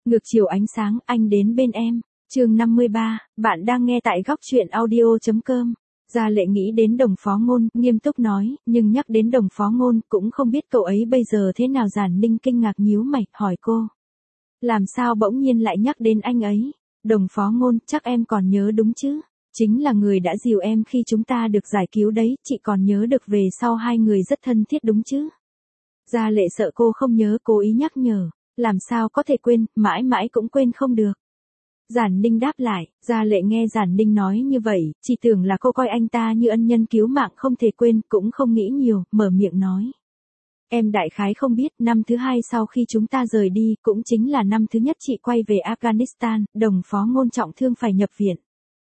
Ngược chiều ánh sáng, anh đến bên em. Chương 53, bạn đang nghe tại góc truyện audio.com. Gia Lệ nghĩ đến Đồng Phó Ngôn, nghiêm túc nói, nhưng nhắc đến Đồng Phó Ngôn, cũng không biết cậu ấy bây giờ thế nào. Giản Ninh kinh ngạc nhíu mày, hỏi cô. Làm sao bỗng nhiên lại nhắc đến anh ấy? Đồng Phó Ngôn, chắc em còn nhớ đúng chứ? Chính là người đã dìu em khi chúng ta được giải cứu đấy, chị còn nhớ được về sau hai người rất thân thiết đúng chứ? Gia Lệ sợ cô không nhớ, cố ý nhắc nhở. Làm sao có thể quên, mãi mãi cũng quên không được. Giản Ninh đáp lại, Gia Lệ nghe Giản Ninh nói như vậy, chỉ tưởng là cô coi anh ta như ân nhân cứu mạng không thể quên, cũng không nghĩ nhiều, mở miệng nói. Em đại khái không biết, năm thứ hai sau khi chúng ta rời đi, cũng chính là năm thứ nhất chị quay về Afghanistan, Đồng Phó Ngôn trọng thương phải nhập viện.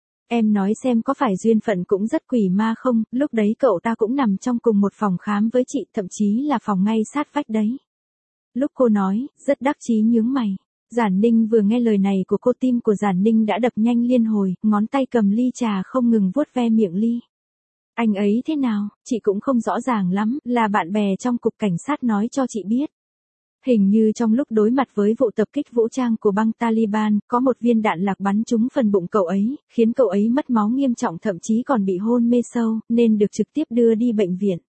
Em nói xem có phải duyên phận cũng rất quỷ ma không, lúc đấy cậu ta cũng nằm trong cùng một phòng khám với chị, thậm chí là phòng ngay sát vách đấy. Lúc cô nói, rất đắc chí nhướng mày. Giản Ninh vừa nghe lời này của cô, tim của Giản Ninh đã đập nhanh liên hồi, ngón tay cầm ly trà không ngừng vuốt ve miệng ly. Anh ấy thế nào, chị cũng không rõ ràng lắm, là bạn bè trong cục cảnh sát nói cho chị biết. Hình như trong lúc đối mặt với vụ tập kích vũ trang của băng Taliban, có một viên đạn lạc bắn trúng phần bụng cậu ấy, khiến cậu ấy mất máu nghiêm trọng, thậm chí còn bị hôn mê sâu, nên được trực tiếp đưa đi bệnh viện.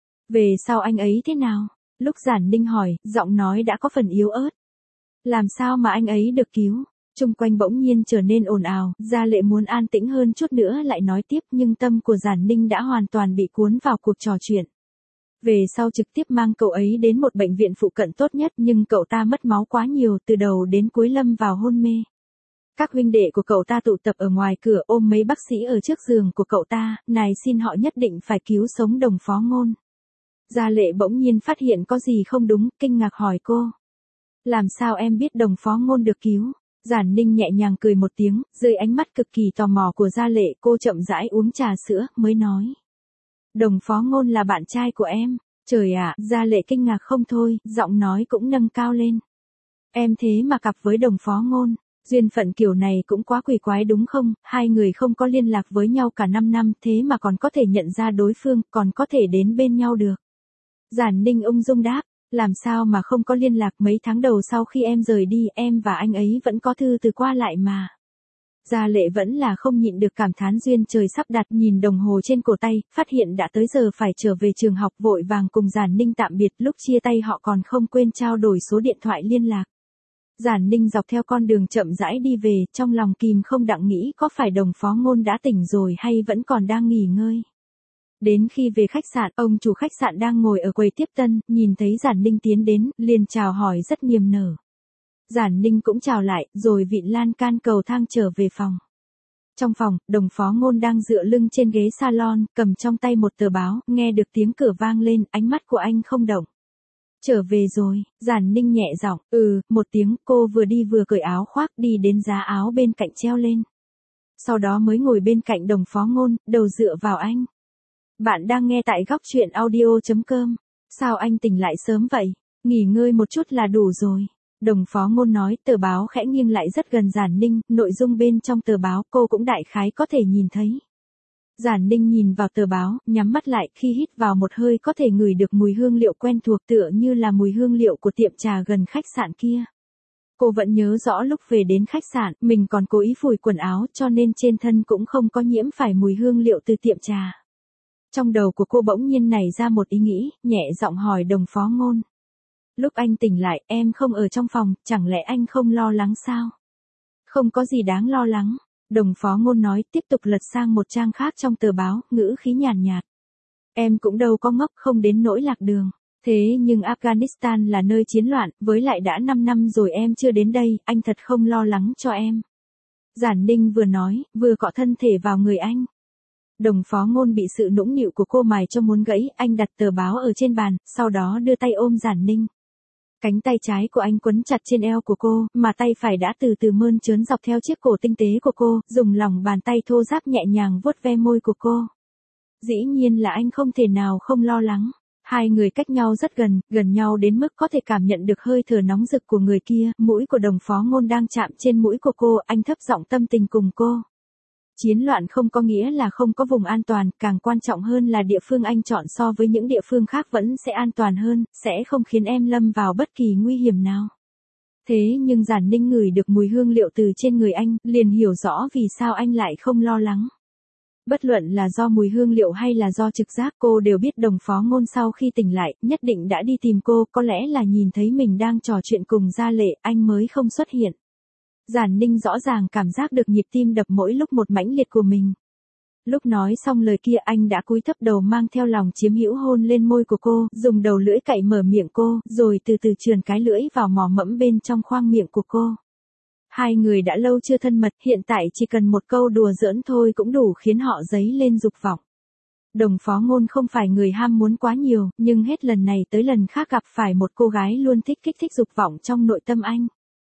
Về sau anh ấy thế nào? Lúc Giản Ninh hỏi, giọng nói đã có phần yếu ớt. Làm sao mà anh ấy được cứu? Chung quanh bỗng nhiên trở nên ồn ào, Gia Lệ muốn an tĩnh hơn chút nữa lại nói tiếp, nhưng tâm của Giản Ninh đã hoàn toàn bị cuốn vào cuộc trò chuyện. Về sau trực tiếp mang cậu ấy đến một bệnh viện phụ cận tốt nhất, nhưng cậu ta mất máu quá nhiều, từ đầu đến cuối lâm vào hôn mê. Các huynh đệ của cậu ta tụ tập ở ngoài cửa, ôm mấy bác sĩ ở trước giường của cậu ta, này xin họ nhất định phải cứu sống Đồng Phó Ngôn. Gia Lệ bỗng nhiên phát hiện có gì không đúng, kinh ngạc hỏi cô. Làm sao em biết Đồng Phó Ngôn được cứu? Giản Ninh nhẹ nhàng cười một tiếng, dưới ánh mắt cực kỳ tò mò của Gia Lệ, cô chậm rãi uống trà sữa, mới nói. Đồng Phó Ngôn là bạn trai của em. Trời ạ, Gia Lệ kinh ngạc không thôi, giọng nói cũng nâng cao lên. Em thế mà cặp với Đồng Phó Ngôn, duyên phận kiểu này cũng quá quỷ quái đúng không? Hai người không có liên lạc với nhau cả 5 năm, thế mà còn có thể nhận ra đối phương, còn có thể đến bên nhau được. Giản Ninh ung dung đáp. Làm sao mà không có liên lạc, mấy tháng đầu sau khi em rời đi, em và anh ấy vẫn có thư từ qua lại mà. Gia Lệ vẫn là không nhịn được cảm thán duyên trời sắp đặt, nhìn đồng hồ trên cổ tay, phát hiện đã tới giờ phải trở về trường học, vội vàng cùng Giản Ninh tạm biệt, lúc chia tay họ còn không quên trao đổi số điện thoại liên lạc. Giản Ninh dọc theo con đường chậm rãi đi về, trong lòng kìm không đặng nghĩ có phải Đồng Phó Ngôn đã tỉnh rồi hay vẫn còn đang nghỉ ngơi. Đến khi về khách sạn, ông chủ khách sạn đang ngồi ở quầy tiếp tân, nhìn thấy Giản Ninh tiến đến, liền chào hỏi rất niềm nở. Giản Ninh cũng chào lại, rồi vịn lan can cầu thang trở về phòng. Trong phòng, Đồng Phó Ngôn đang dựa lưng trên ghế salon, cầm trong tay một tờ báo, nghe được tiếng cửa vang lên, ánh mắt của anh không động. Trở về rồi, Giản Ninh nhẹ giọng, một tiếng, cô vừa đi vừa cởi áo khoác đi đến giá áo bên cạnh treo lên. Sau đó mới ngồi bên cạnh Đồng Phó Ngôn, đầu dựa vào anh. Bạn đang nghe tại góc truyện audio.com. Sao anh tỉnh lại sớm vậy? Nghỉ ngơi một chút là đủ rồi. Đồng Phó Ngôn nói, tờ báo khẽ nghiêng lại rất gần Giản Ninh, nội dung bên trong tờ báo cô cũng đại khái có thể nhìn thấy. Giản Ninh nhìn vào tờ báo, nhắm mắt lại, khi hít vào một hơi có thể ngửi được mùi hương liệu quen thuộc, tựa như là mùi hương liệu của tiệm trà gần khách sạn kia. Cô vẫn nhớ rõ lúc về đến khách sạn, mình còn cố ý phủi quần áo, cho nên trên thân cũng không có nhiễm phải mùi hương liệu từ tiệm trà. Trong đầu của cô bỗng nhiên nảy ra một ý nghĩ, nhẹ giọng hỏi Đồng Phó Ngôn. Lúc anh tỉnh lại, em không ở trong phòng, chẳng lẽ anh không lo lắng sao? Không có gì đáng lo lắng. Đồng Phó Ngôn nói, tiếp tục lật sang một trang khác trong tờ báo, ngữ khí nhàn nhạt. Em cũng đâu có ngốc, không đến nỗi lạc đường. Thế nhưng Afghanistan là nơi chiến loạn, với lại đã 5 năm rồi em chưa đến đây, anh thật không lo lắng cho em. Giản Ninh vừa nói, vừa cọ thân thể vào người anh. Đồng Phó Ngôn bị sự nũng nịu của cô mài cho muốn gãy, anh đặt tờ báo ở trên bàn, sau đó đưa tay ôm Giản Ninh. Cánh tay trái của anh quấn chặt trên eo của cô, mà tay phải đã từ từ mơn trớn dọc theo chiếc cổ tinh tế của cô, dùng lòng bàn tay thô ráp nhẹ nhàng vuốt ve môi của cô. Dĩ nhiên là anh không thể nào không lo lắng. Hai người cách nhau rất gần, gần nhau đến mức có thể cảm nhận được hơi thở nóng rực của người kia, mũi của Đồng Phó Ngôn đang chạm trên mũi của cô, anh thấp giọng tâm tình cùng cô. Chiến loạn không có nghĩa là không có vùng an toàn, càng quan trọng hơn là địa phương anh chọn so với những địa phương khác vẫn sẽ an toàn hơn, sẽ không khiến em lâm vào bất kỳ nguy hiểm nào. Thế nhưng Giản Ninh ngửi được mùi hương liệu từ trên người anh, liền hiểu rõ vì sao anh lại không lo lắng. Bất luận là do mùi hương liệu hay là do trực giác, cô đều biết Đồng Phó Ngôn sau khi tỉnh lại, nhất định đã đi tìm cô, có lẽ là nhìn thấy mình đang trò chuyện cùng Gia Lệ, anh mới không xuất hiện. Giản Ninh rõ ràng cảm giác được nhịp tim đập mỗi lúc một mãnh liệt của mình. Lúc nói xong lời kia anh đã cúi thấp đầu mang theo lòng chiếm hữu hôn lên môi của cô, dùng đầu lưỡi cạy mở miệng cô, rồi từ từ trườn cái lưỡi vào mỏ mẫm bên trong khoang miệng của cô. Hai người đã lâu chưa thân mật, hiện tại chỉ cần một câu đùa giỡn thôi cũng đủ khiến họ dấy lên dục vọng. Đồng Phó Ngôn không phải người ham muốn quá nhiều, nhưng hết lần này tới lần khác gặp phải một cô gái luôn thích kích thích dục vọng trong nội tâm anh.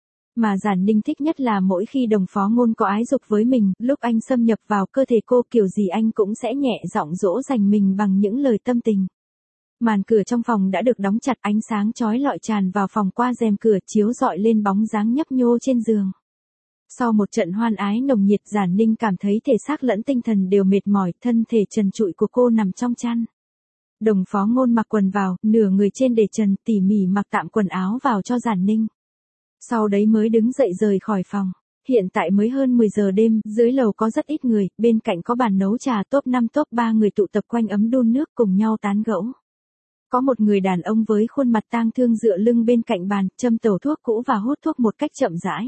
Mà Giản Ninh thích nhất là mỗi khi Đồng Phó Ngôn có ái dục với mình, lúc anh xâm nhập vào cơ thể cô kiểu gì anh cũng sẽ nhẹ giọng dỗ dành mình bằng những lời tâm tình. Màn cửa trong phòng đã được đóng chặt, ánh sáng chói lọi tràn vào phòng qua rèm cửa chiếu rọi lên bóng dáng nhấp nhô trên giường. Sau một trận hoan ái nồng nhiệt, Giản Ninh cảm thấy thể xác lẫn tinh thần đều mệt mỏi, thân thể trần trụi của cô nằm trong chăn. Đồng Phó Ngôn mặc quần vào, nửa người trên để trần, tỉ mỉ mặc tạm quần áo vào cho Giản Ninh. Sau đấy mới đứng dậy rời khỏi phòng. Hiện tại mới hơn 10 giờ đêm, dưới lầu có rất ít người, bên cạnh có bàn nấu trà top 5 top 3 người tụ tập quanh ấm đun nước cùng nhau tán gẫu. Có một người đàn ông với khuôn mặt tang thương dựa lưng bên cạnh bàn, châm tẩu thuốc cũ và hút thuốc một cách chậm rãi.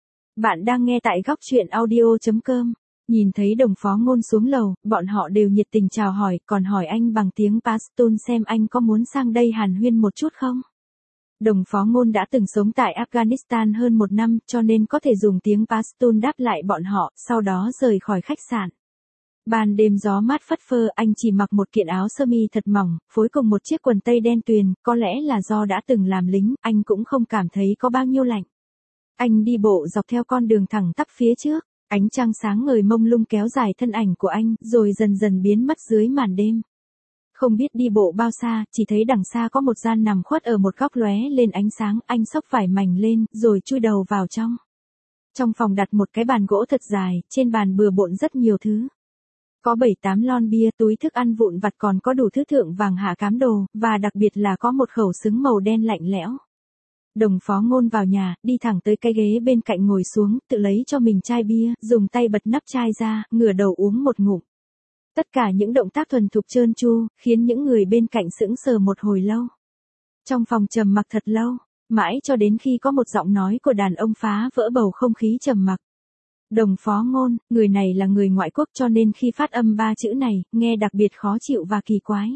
Bạn đang nghe tại góc truyện audio.com. Nhìn thấy Đồng Phó Ngôn xuống lầu, bọn họ đều nhiệt tình chào hỏi, còn hỏi anh bằng tiếng Pashtun xem anh có muốn sang đây hàn huyên một chút không. Đồng Phó Ngôn đã từng sống tại Afghanistan hơn 1 năm, cho nên có thể dùng tiếng Pashtun đáp lại bọn họ, sau đó rời khỏi khách sạn. Ban đêm gió mát phất phơ, anh chỉ mặc một kiện áo sơ mi thật mỏng, phối cùng một chiếc quần tây đen tuyền, có lẽ là do đã từng làm lính, anh cũng không cảm thấy có bao nhiêu lạnh. Anh đi bộ dọc theo con đường thẳng tắp phía trước, ánh trăng sáng ngời mông lung kéo dài thân ảnh của anh, rồi dần dần biến mất dưới màn đêm. Không biết đi bộ bao xa, chỉ thấy đằng xa có một gian nằm khuất ở một góc lóe lên ánh sáng, anh xốc vải mảnh lên, rồi chui đầu vào trong. Trong phòng đặt một cái bàn gỗ thật dài, trên bàn bừa bộn rất nhiều thứ. Có 7-8 lon bia, túi thức ăn vụn vặt, còn có đủ thứ thượng vàng hạ cám đồ, và đặc biệt là có một khẩu súng màu đen lạnh lẽo. Đồng Phó Ngôn vào nhà, đi thẳng tới cái ghế bên cạnh ngồi xuống, tự lấy cho mình chai bia, dùng tay bật nắp chai ra, ngửa đầu uống một ngụm. Tất cả những động tác thuần thục trơn tru, khiến những người bên cạnh sững sờ một hồi lâu. Trong phòng trầm mặc thật lâu, mãi cho đến khi có một giọng nói của đàn ông phá vỡ bầu không khí trầm mặc. Đồng Phó Ngôn, người này là người ngoại quốc cho nên khi phát âm 3 chữ này, nghe đặc biệt khó chịu và kỳ quái.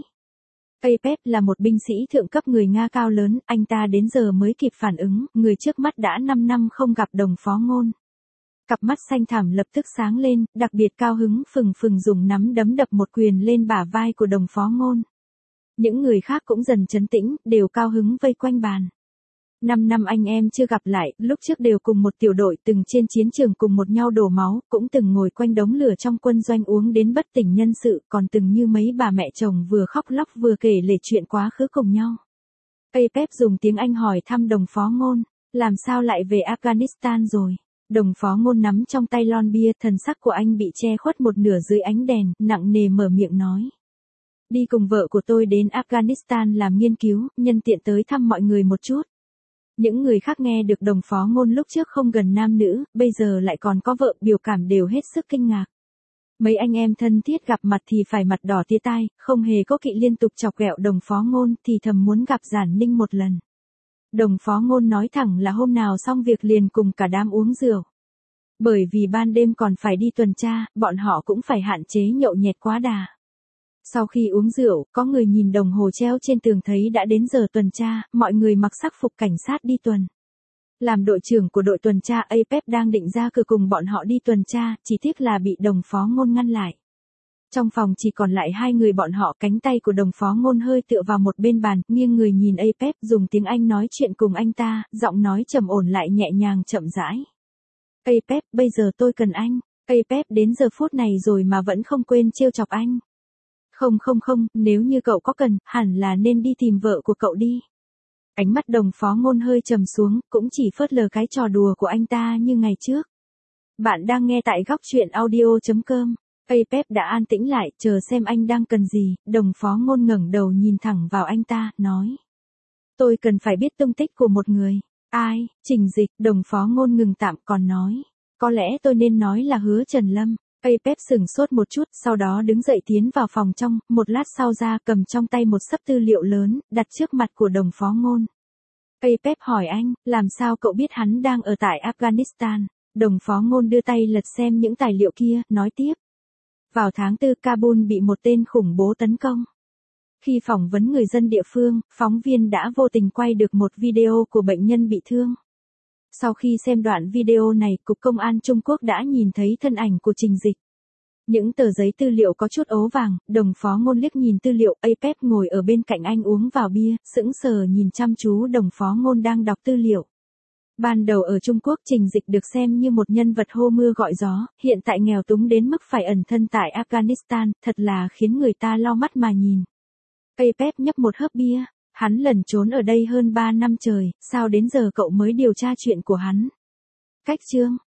Apep là một binh sĩ thượng cấp người Nga cao lớn, anh ta đến giờ mới kịp phản ứng, người trước mắt đã 5 năm không gặp Đồng Phó Ngôn. Cặp mắt xanh thẳm lập tức sáng lên, đặc biệt cao hứng phừng phừng dùng nắm đấm đập một quyền lên bả vai của Đồng Phó Ngôn. Những người khác cũng dần trấn tĩnh, đều cao hứng vây quanh bàn. 5 năm anh em chưa gặp lại, lúc trước đều cùng một tiểu đội, từng trên chiến trường cùng một nhau đổ máu, cũng từng ngồi quanh đống lửa trong quân doanh uống đến bất tỉnh nhân sự, còn từng như mấy bà mẹ chồng vừa khóc lóc vừa kể lể chuyện quá khứ cùng nhau. Apep dùng tiếng Anh hỏi thăm Đồng Phó Ngôn, làm sao lại về Afghanistan rồi? Đồng Phó Ngôn nắm trong tay lon bia, thần sắc của anh bị che khuất một nửa dưới ánh đèn, nặng nề mở miệng nói. Đi cùng vợ của tôi đến Afghanistan làm nghiên cứu, nhân tiện tới thăm mọi người một chút. Những người khác nghe được Đồng Phó Ngôn lúc trước không gần nam nữ, bây giờ lại còn có vợ, biểu cảm đều hết sức kinh ngạc. Mấy anh em thân thiết gặp mặt thì phải mặt đỏ tía tai, không hề có kỵ liên tục chọc ghẹo Đồng Phó Ngôn thì thầm muốn gặp Giản Ninh một lần. Đồng Phó Ngôn nói thẳng là hôm nào xong việc liền cùng cả đám uống rượu. Bởi vì ban đêm còn phải đi tuần tra, bọn họ cũng phải hạn chế nhậu nhẹt quá đà. Sau khi uống rượu, có người nhìn đồng hồ treo trên tường thấy đã đến giờ tuần tra, mọi người mặc sắc phục cảnh sát đi tuần. Làm đội trưởng của đội tuần tra, Apep đang định ra cửa cùng bọn họ đi tuần tra, chỉ tiếc là bị Đồng Phó Ngôn ngăn lại. Trong phòng chỉ còn lại 2 người bọn họ, cánh tay của Đồng Phó Ngôn hơi tựa vào một bên bàn, nghiêng người nhìn Apep, dùng tiếng Anh nói chuyện cùng anh ta, giọng nói trầm ổn lại nhẹ nhàng chậm rãi. Apep, bây giờ tôi cần anh. Apep đến giờ phút này rồi mà vẫn không quên trêu chọc anh. Không, nếu như cậu có cần, hẳn là nên đi tìm vợ của cậu đi. Ánh mắt Đồng Phó Ngôn hơi trầm xuống, cũng chỉ phớt lờ cái trò đùa của anh ta như ngày trước. Bạn đang nghe tại góc truyện audio.com. Apep đã an tĩnh lại, chờ xem anh đang cần gì. Đồng Phó Ngôn ngẩng đầu nhìn thẳng vào anh ta, nói. Tôi cần phải biết tung tích của một người. Ai, Trình Dịch, Đồng Phó Ngôn ngừng tạm còn nói. Có lẽ tôi nên nói là Hứa Trần Lâm. Apep sửng sốt một chút, sau đó đứng dậy tiến vào phòng trong, một lát sau ra cầm trong tay một xấp tư liệu lớn, đặt trước mặt của Đồng Phó Ngôn. Apep hỏi anh, làm sao cậu biết hắn đang ở tại Afghanistan? Đồng Phó Ngôn đưa tay lật xem những tài liệu kia, nói tiếp. Vào tháng 4 Kabul bị một tên khủng bố tấn công. Khi phỏng vấn người dân địa phương, phóng viên đã vô tình quay được một video của bệnh nhân bị thương. Sau khi xem đoạn video này, Cục Công an Trung Quốc đã nhìn thấy thân ảnh của Trình Dịch. Những tờ giấy tư liệu có chút ố vàng, Đồng Phó Ngôn liếc nhìn tư liệu, Apep ngồi ở bên cạnh anh uống vào bia, sững sờ nhìn chăm chú Đồng Phó Ngôn đang đọc tư liệu. Ban đầu ở Trung Quốc Trình Dịch được xem như một nhân vật hô mưa gọi gió, hiện tại nghèo túng đến mức phải ẩn thân tại Afghanistan, thật là khiến người ta lau mắt mà nhìn. Apep nhấp một hớp bia, hắn lẩn trốn ở đây hơn 3 năm trời, sao đến giờ cậu mới điều tra chuyện của hắn? Cách chương